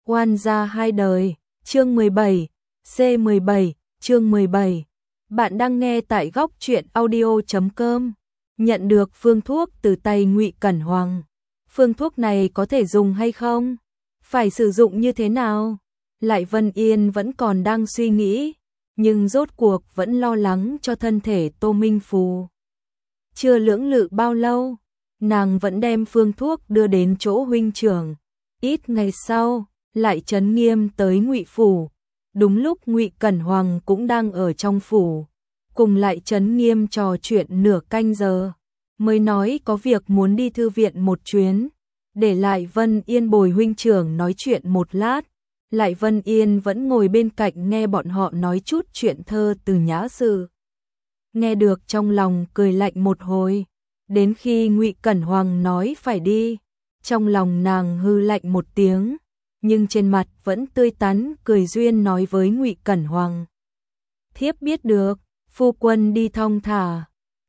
Oan gia hai đời, chương 17, C17, chương 17. Bạn đang nghe tại góc truyện audio.com. Nhận được phương thuốc từ tay Ngụy Cẩn Hoàng. Phương thuốc này có thể dùng hay không? Phải sử dụng như thế nào? Lại Vân Yên vẫn còn đang suy nghĩ, nhưng rốt cuộc vẫn lo lắng cho thân thể Tô Minh Phù. Chưa lưỡng lự bao lâu, nàng vẫn đem phương thuốc đưa đến chỗ huynh trưởng. Ít ngày sau, Lại Trấn Nghiêm tới Ngụy phủ. Đúng lúc Ngụy Cẩn Hoàng cũng đang ở trong phủ, cùng Lại Trấn Nghiêm trò chuyện nửa canh giờ, mới nói có việc muốn đi thư viện một chuyến, để Lại Vân Yên bồi huynh trưởng nói chuyện một lát. Lại Vân Yên vẫn ngồi bên cạnh nghe bọn họ nói chút chuyện thơ từ nhã sự. Nghe được trong lòng cười lạnh một hồi, đến khi Ngụy Cẩn Hoàng nói phải đi, trong lòng nàng hư lạnh một tiếng, nhưng trên mặt vẫn tươi tắn cười duyên nói với Ngụy Cẩn Hoàng. Thiếp biết được, phu quân đi thong thả.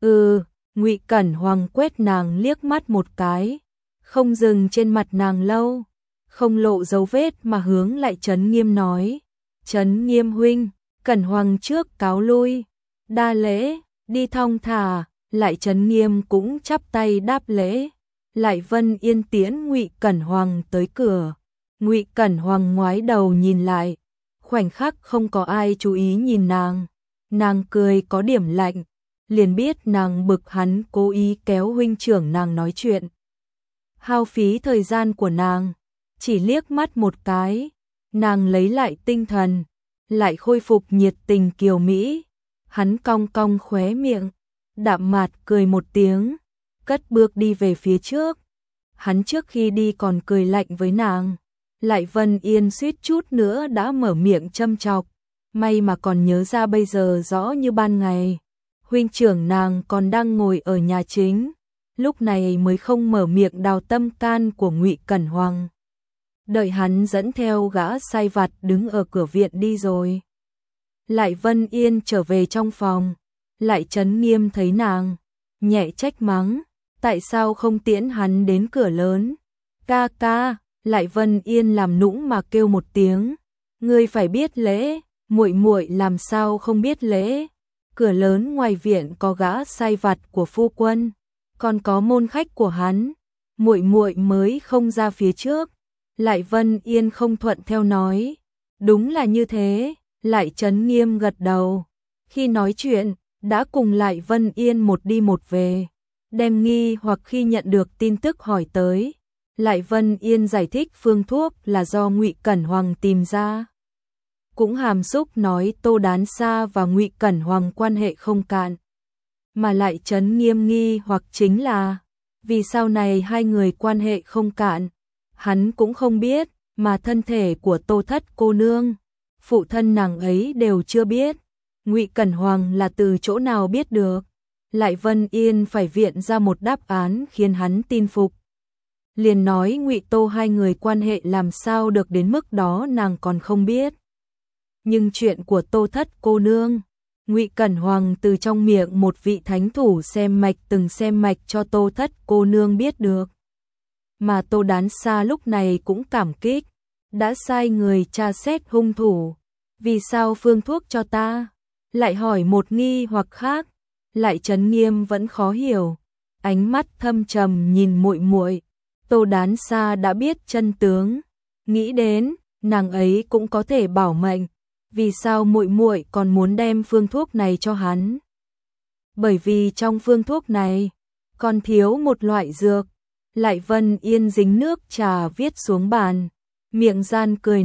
Ngụy Cẩn Hoàng quét nàng liếc mắt một cái, không dừng trên mặt nàng lâu, không lộ dấu vết mà hướng Lại Trấn Nghiêm nói. Trấn Nghiêm huynh, Cẩn Hoàng trước cáo lui. Đa lễ, đi thong thả. Lại Trấn Nghiêm cũng chắp tay đáp lễ. Lại Vân Yên tiễn Ngụy Cẩn Hoàng tới cửa. Ngụy Cẩn Hoàng ngoái đầu nhìn lại, khoảnh khắc không có ai chú ý nhìn nàng. Nàng cười có điểm lạnh, liền biết nàng bực hắn cố ý kéo huynh trưởng nàng nói chuyện, hao phí thời gian của nàng. Chỉ liếc mắt một cái, nàng lấy lại tinh thần, lại khôi phục nhiệt tình kiều mỹ. Hắn cong cong khóe miệng, đạm mạc cười một tiếng, cất bước đi về phía trước. Hắn trước khi đi còn cười lạnh với nàng. Lại Vân Yên suýt chút nữa đã mở miệng châm chọc, may mà còn nhớ ra bây giờ rõ như ban ngày. Huynh trưởng nàng còn đang ngồi ở nhà chính, lúc này mới không mở miệng đào tâm can của Ngụy Cẩn Hoàng. Đợi hắn dẫn theo gã sai vặt đứng ở cửa viện đi rồi. Lại Vân Yên trở về trong phòng, Lại Trấn Nghiêm thấy nàng, nhẹ trách mắng, tại sao không tiễn hắn đến cửa lớn? Ca ca. Lại Vân Yên làm nũng mà kêu một tiếng, ngươi phải biết lễ, muội muội làm sao không biết lễ? Cửa lớn ngoài viện có gã sai vặt của phu quân, còn có môn khách của hắn, muội muội mới không ra phía trước. Lại Vân Yên không thuận theo nói, đúng là như thế. Lại Trấn Nghiêm gật đầu, khi nói chuyện đã cùng Lại Vân Yên một đi một về, đem nghi hoặc khi nhận được tin tức hỏi tới. Lại Vân Yên giải thích phương thuốc là do Ngụy Cẩn Hoàng tìm ra, cũng hàm xúc nói Tô Đán Sa và Ngụy Cẩn Hoàng quan hệ không cạn. Mà Lại Trấn Nghiêm nghi hoặc chính là vì sau này hai người quan hệ không cạn, hắn cũng không biết, mà thân thể của Tô Thất cô nương, phụ thân nàng ấy đều chưa biết. Ngụy Cẩn Hoàng là từ chỗ nào biết được? Lại Vân Yên phải viện ra một đáp án khiến hắn tin phục. Liền nói Ngụy Tô hai người quan hệ làm sao được đến mức đó nàng còn không biết. Nhưng chuyện của Tô Thất cô nương, Ngụy Cẩn Hoàng từ trong miệng một vị thánh thủ xem mạch từng xem mạch cho Tô Thất cô nương biết được. Mà Tô Đán Sa lúc này cũng cảm kích, đã sai người tra xét hung thủ. Vì sao phương thuốc cho ta? Lại hỏi một nghi hoặc khác. Lại Trấn Nghiêm vẫn khó hiểu, ánh mắt thâm trầm nhìn muội muội. Tô Đán Sa đã biết chân tướng, nghĩ đến nàng ấy cũng có thể bảo mệnh, vì sao muội muội còn muốn đem phương thuốc này cho hắn? Bởi vì trong phương thuốc này còn thiếu một loại dược. Lại Vân Yên dính nước trà viết xuống bàn, miệng gian cười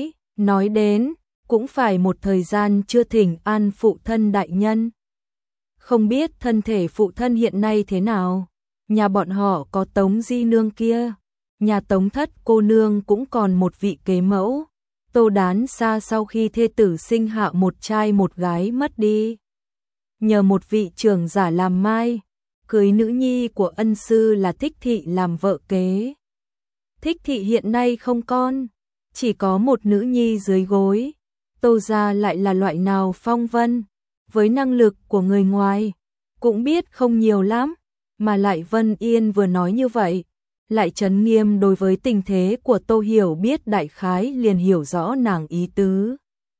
nói đến cũng phải một thời gian chưa thỉnh an phụ thân đại nhân. Không biết thân thể phụ thân hiện nay thế nào? Nhà bọn họ có Tống Di nương kia, nhà Tống Thất cô nương cũng còn một vị kế mẫu. Tô Đán Sa sau khi thê tử sinh hạ một trai một gái mất đi, nhờ một vị trưởng giả làm mai, cưới nữ nhi của ân sư là Thích Thị làm vợ kế. Thích Thị hiện nay không con, chỉ có một nữ nhi dưới gối. Tô gia lại là loại nào phong vân, với năng lực của người ngoài cũng biết không nhiều lắm. Mà Lại Vân Yên vừa nói như vậy, Lại Trấn Nghiêm đối với tình thế của Tô Hiểu biết đại khái liền hiểu rõ nàng ý tứ.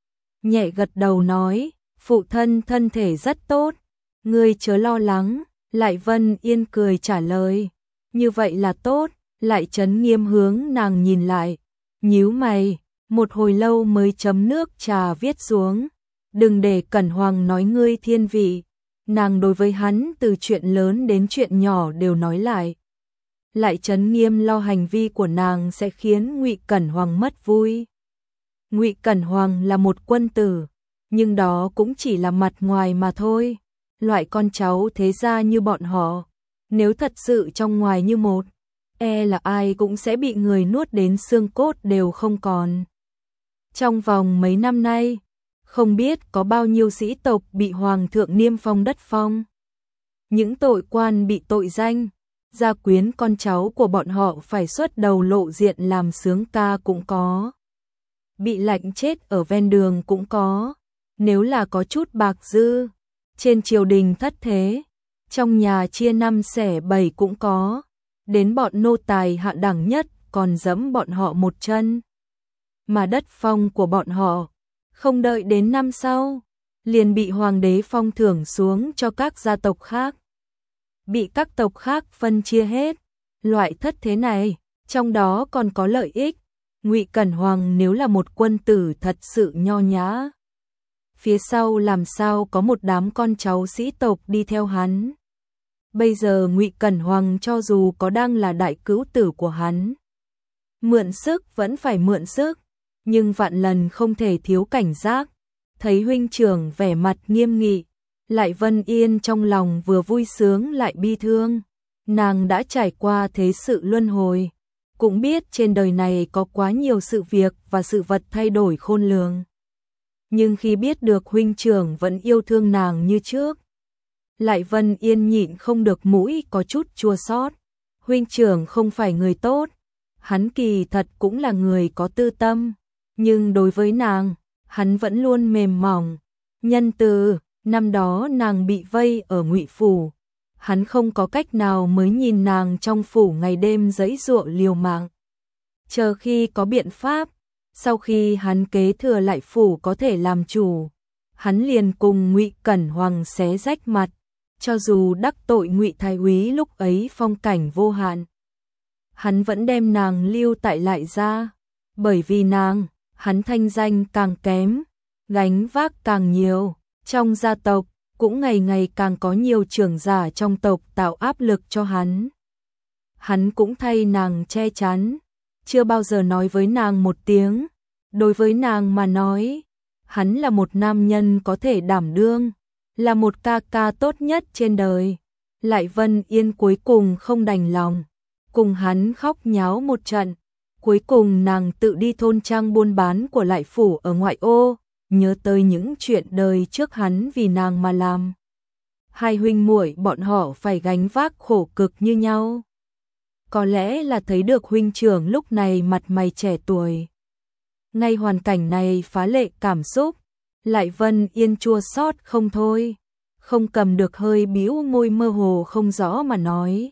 Nhẹ gật đầu nói, phụ thân thân thể rất tốt, ngươi chớ lo lắng. Lại Vân Yên cười trả lời, như vậy là tốt. Lại Trấn Nghiêm hướng nàng nhìn lại, nhíu mày, một hồi lâu mới chấm nước trà viết xuống. Đừng để Cẩn Hoàng nói ngươi thiên vị. Nàng đối với hắn từ chuyện lớn đến chuyện nhỏ đều nói lại. Lại Trấn Nghiêm lo hành vi của nàng sẽ khiến Ngụy Cẩn Hoàng mất vui. Ngụy Cẩn Hoàng là một quân tử, nhưng đó cũng chỉ là mặt ngoài mà thôi. Loại con cháu thế gia như bọn họ, nếu thật sự trong ngoài như một, là ai cũng sẽ bị người nuốt đến xương cốt đều không còn. Trong vòng mấy năm nay, không biết có bao nhiêu sĩ tộc bị hoàng thượng niêm phong đất phong. Những tội quan bị tội danh, gia quyến con cháu của bọn họ phải xuất đầu lộ diện làm sướng ca cũng có. Bị lạnh chết ở ven đường cũng có. Nếu là có chút bạc dư, trên triều đình thất thế, trong nhà chia năm xẻ bảy cũng có. Đến bọn nô tài hạ đẳng nhất còn giẫm bọn họ một chân. Mà đất phong của bọn họ, không đợi đến năm sau, liền bị hoàng đế phong thưởng xuống cho các gia tộc khác. Bị các tộc khác phân chia hết. Loại thất thế này, trong đó còn có lợi ích. Ngụy Cẩn Hoàng nếu là một quân tử thật sự nho nhã, phía sau làm sao có một đám con cháu sĩ tộc đi theo hắn. Bây giờ Ngụy Cẩn Hoàng cho dù có đang là đại cữu tử của hắn, mượn sức vẫn phải mượn sức, nhưng vạn lần không thể thiếu cảnh giác. Thấy huynh trưởng vẻ mặt nghiêm nghị, Lại Vân Yên trong lòng vừa vui sướng lại bi thương. Nàng đã trải qua thế sự luân hồi, cũng biết trên đời này có quá nhiều sự việc và sự vật thay đổi khôn lường. Nhưng khi biết được huynh trưởng vẫn yêu thương nàng như trước, Lại Vân Yên nhịn không được mũi có chút chua xót. Huynh trưởng không phải người tốt, hắn kỳ thật cũng là người có tư tâm, nhưng đối với nàng, hắn vẫn luôn mềm mỏng, nhân từ. Năm đó nàng bị vây ở Ngụy phủ, hắn không có cách nào mới nhìn nàng trong phủ ngày đêm giãy giụa liều mạng. Chờ khi có biện pháp, sau khi hắn kế thừa Lại phủ có thể làm chủ, hắn liền cùng Ngụy Cẩn Hoàng xé rách mặt, cho dù đắc tội Ngụy thái úy lúc ấy phong cảnh vô hạn, hắn vẫn đem nàng lưu tại Lại gia, bởi vì nàng, hắn thanh danh càng kém, gánh vác càng nhiều. Trong gia tộc, cũng ngày ngày càng có nhiều trưởng giả trong tộc tạo áp lực cho hắn. Hắn cũng thay nàng che chắn, chưa bao giờ nói với nàng một tiếng. Đối với nàng mà nói, hắn là một nam nhân có thể đảm đương, là một ca ca tốt nhất trên đời. Lại Vân Yên cuối cùng không đành lòng, cùng hắn khóc nháo một trận. Cuối cùng nàng tự đi thôn trang buôn bán của Lại phủ ở ngoại ô, nhớ tới những chuyện đời trước hắn vì nàng mà làm. Hai huynh muội bọn họ phải gánh vác khổ cực như nhau. Có lẽ là thấy được huynh trưởng lúc này mặt mày trẻ tuổi. Ngay hoàn cảnh này phá lệ cảm xúc, Lại Vân Yên chua xót không thôi, không cầm được hơi bĩu môi mơ hồ không rõ mà nói.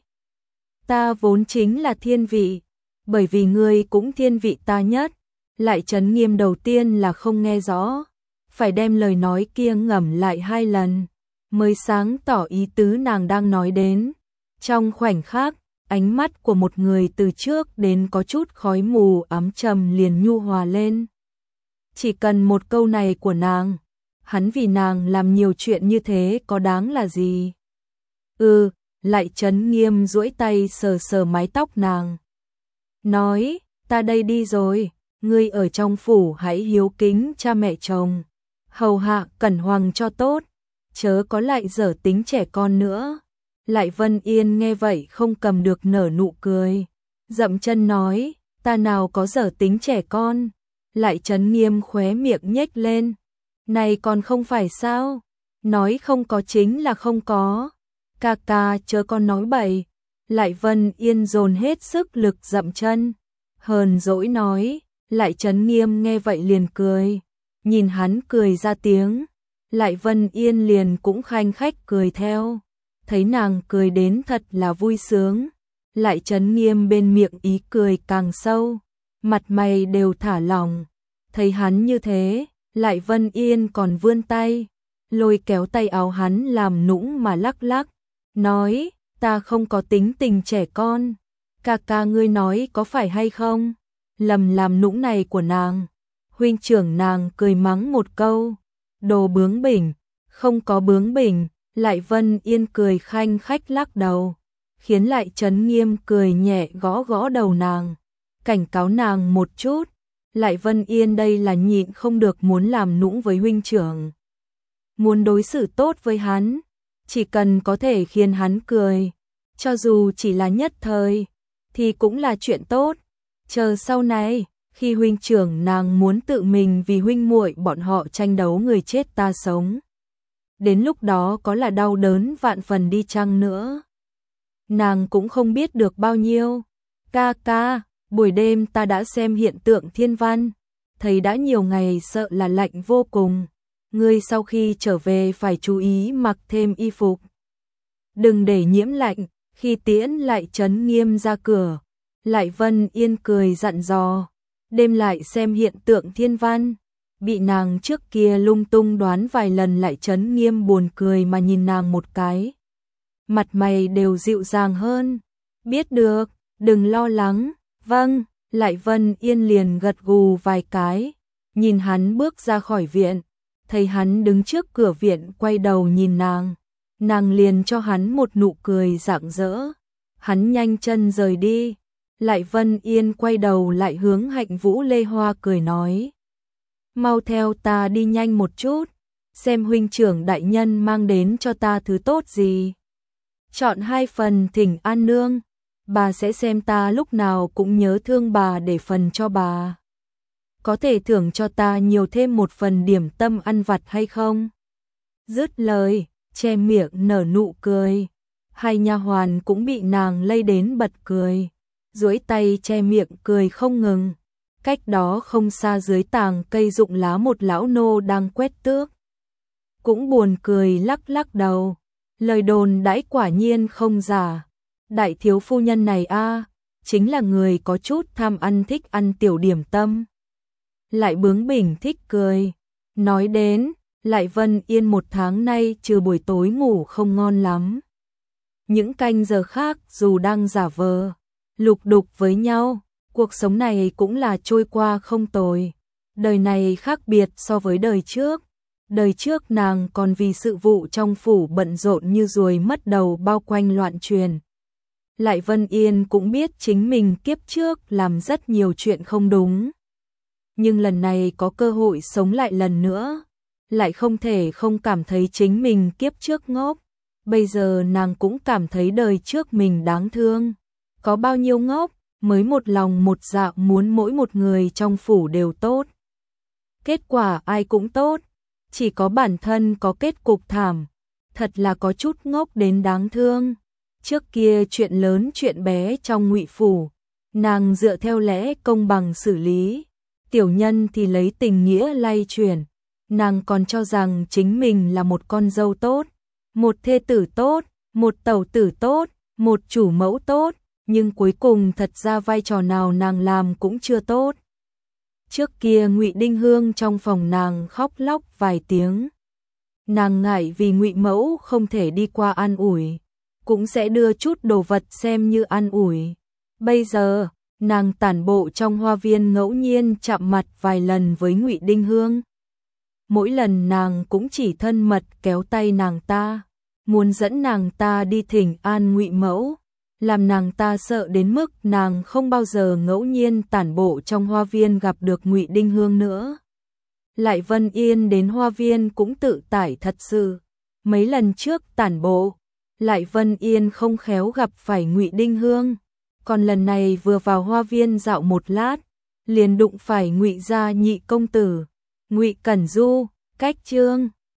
Ta vốn chính là thiên vị, bởi vì ngươi cũng thiên vị ta nhất. Lại Trấn Nghiêm đầu tiên là không nghe rõ, phải đem lời nói kia ngẫm lại 2 lần, mới sáng tỏ ý tứ nàng đang nói đến. Trong khoảnh khắc, ánh mắt của một người từ trước đến có chút khói mù ám trầm liền nhu hòa lên. Chỉ cần một câu này của nàng, hắn vì nàng làm nhiều chuyện như thế có đáng là gì? Lại Trấn Nghiêm duỗi tay sờ sờ mái tóc nàng. Nói, ta đây đi rồi, ngươi ở trong phủ hãy hiếu kính cha mẹ chồng, hầu hạ Cẩn Hoàng cho tốt, chớ có lại dở tính trẻ con nữa. Lại Vân Yên nghe vậy không cầm được nở nụ cười, dậm chân nói, ta nào có dở tính trẻ con. Lại Trấn Nghiêm khóe miệng nhếch lên, này còn không phải sao, nói không có chính là không có, ca ca chớ con nói bậy. Lại Vân Yên dồn hết sức lực dậm chân, hờn dỗi nói. Lại Trấn Nghiêm nghe vậy liền cười, nhìn hắn cười ra tiếng, Lại Vân Yên liền cũng khanh khách cười theo, thấy nàng cười đến thật là vui sướng, Lại Chấn Nghiêm bên miệng ý cười càng sâu, mặt mày đều thả lỏng. Thấy hắn như thế, Lại Vân Yên còn vươn tay, lôi kéo tay áo hắn làm nũng mà lắc lắc, nói, ta không có tính tình trẻ con, ca ca ngươi nói có phải hay không? Lầm làm nũng này của nàng. Huynh trưởng nàng cười mắng một câu, đồ bướng bỉnh, không có bướng bỉnh. Lại Vân Yên cười khanh khách lắc đầu, khiến Lại Chấn Nghiêm cười nhẹ gõ gõ đầu nàng, cảnh cáo nàng một chút. Lại Vân Yên đây là nhịn không được muốn làm nũng với huynh trưởng, muốn đối xử tốt với hắn, chỉ cần có thể khiến hắn cười, cho dù chỉ là nhất thời, thì cũng là chuyện tốt. Chờ sau này, khi huynh trưởng nàng muốn tự mình vì huynh muội bọn họ tranh đấu người chết ta sống, đến lúc đó có là đau đớn vạn phần đi chăng nữa, nàng cũng không biết được bao nhiêu. Ca ca, buổi đêm ta đã xem hiện tượng thiên văn, thấy đã nhiều ngày sợ là lạnh vô cùng. Ngươi sau khi trở về phải chú ý mặc thêm y phục, đừng để nhiễm lạnh. Khi tiễn Lại Chấn Nghiêm ra cửa, Lại Vân Yên cười dặn dò, đêm lại xem hiện tượng thiên văn. Bị nàng trước kia lung tung đoán vài lần, Lại Chấn Nghiêm buồn cười mà nhìn nàng một cái, mặt mày đều dịu dàng hơn. Biết được, đừng lo lắng. Vâng. Lại Vân Yên liền gật gù vài cái, nhìn hắn bước ra khỏi viện, thấy hắn đứng trước cửa viện quay đầu nhìn nàng liền cho hắn một nụ cười rạng rỡ. Hắn nhanh chân rời đi. Lại Vân Yên quay đầu lại hướng Hạnh Vũ Lê Hoa cười nói, mau theo ta đi nhanh một chút, xem huynh trưởng đại nhân mang đến cho ta thứ tốt gì. Chọn 2 phần thỉnh an nương, bà sẽ xem ta lúc nào cũng nhớ thương bà để phần cho bà. Có thể thưởng cho ta nhiều thêm 1 phần điểm tâm ăn vặt hay không? Dứt lời, che miệng nở nụ cười. Hai nha hoàn cũng bị nàng lây đến bật cười, duỗi tay che miệng cười không ngừng. Cách đó không xa dưới tàng cây rụng lá, một lão nô đang quét tước, cũng buồn cười lắc lắc đầu. Lời đồn đãi quả nhiên không giả. Đại thiếu phu nhân này chính là người có chút tham ăn, thích ăn tiểu điểm tâm, lại bướng bỉnh thích cười. Nói đến, Lại Vân Yên 1 tháng nay trừ buổi tối ngủ không ngon lắm, những canh giờ khác dù đang giả vờ lục đục với nhau, cuộc sống này cũng là trôi qua không tồi. Đời này khác biệt so với đời trước. Đời trước nàng còn vì sự vụ trong phủ bận rộn như ruồi mất đầu bao quanh loạn truyền. Lại Vân Yên cũng biết chính mình kiếp trước làm rất nhiều chuyện không đúng, nhưng lần này có cơ hội sống lại lần nữa, lại không thể không cảm thấy chính mình kiếp trước ngốc. Bây giờ nàng cũng cảm thấy đời trước mình đáng thương. Có bao nhiêu ngốc mới một lòng một dạ muốn mỗi một người trong phủ đều tốt. Kết quả ai cũng tốt, chỉ có bản thân có kết cục thảm, thật là có chút ngốc đến đáng thương. Trước kia chuyện lớn chuyện bé trong Ngụy phủ, nàng dựa theo lẽ công bằng xử lý, tiểu nhân thì lấy tình nghĩa lay chuyển. Nàng còn cho rằng chính mình là một con dâu tốt, một thê tử tốt, một tẩu tử tốt, một chủ mẫu tốt, nhưng cuối cùng thật ra vai trò nào nàng làm cũng chưa tốt. Trước kia Ngụy Đinh Hương trong phòng nàng khóc lóc vài tiếng, nàng ngại vì Ngụy mẫu không thể đi qua an ủi, cũng sẽ đưa chút đồ vật xem như an ủi. Bây giờ, nàng tản bộ trong hoa viên ngẫu nhiên chạm mặt vài lần với Ngụy Đinh Hương. Mỗi lần nàng cũng chỉ thân mật kéo tay nàng ta, muốn dẫn nàng ta đi thỉnh an Ngụy mẫu, làm nàng ta sợ đến mức nàng không bao giờ ngẫu nhiên tản bộ trong hoa viên gặp được Ngụy Đinh Hương nữa. Lại Vân Yên đến hoa viên cũng tự tải thật sự. Mấy lần trước tản bộ, Lại Vân Yên không khéo gặp phải Ngụy Đinh Hương, còn lần này vừa vào hoa viên dạo một lát, liền đụng phải Ngụy gia nhị công tử, Ngụy Cẩn Du. Cách chương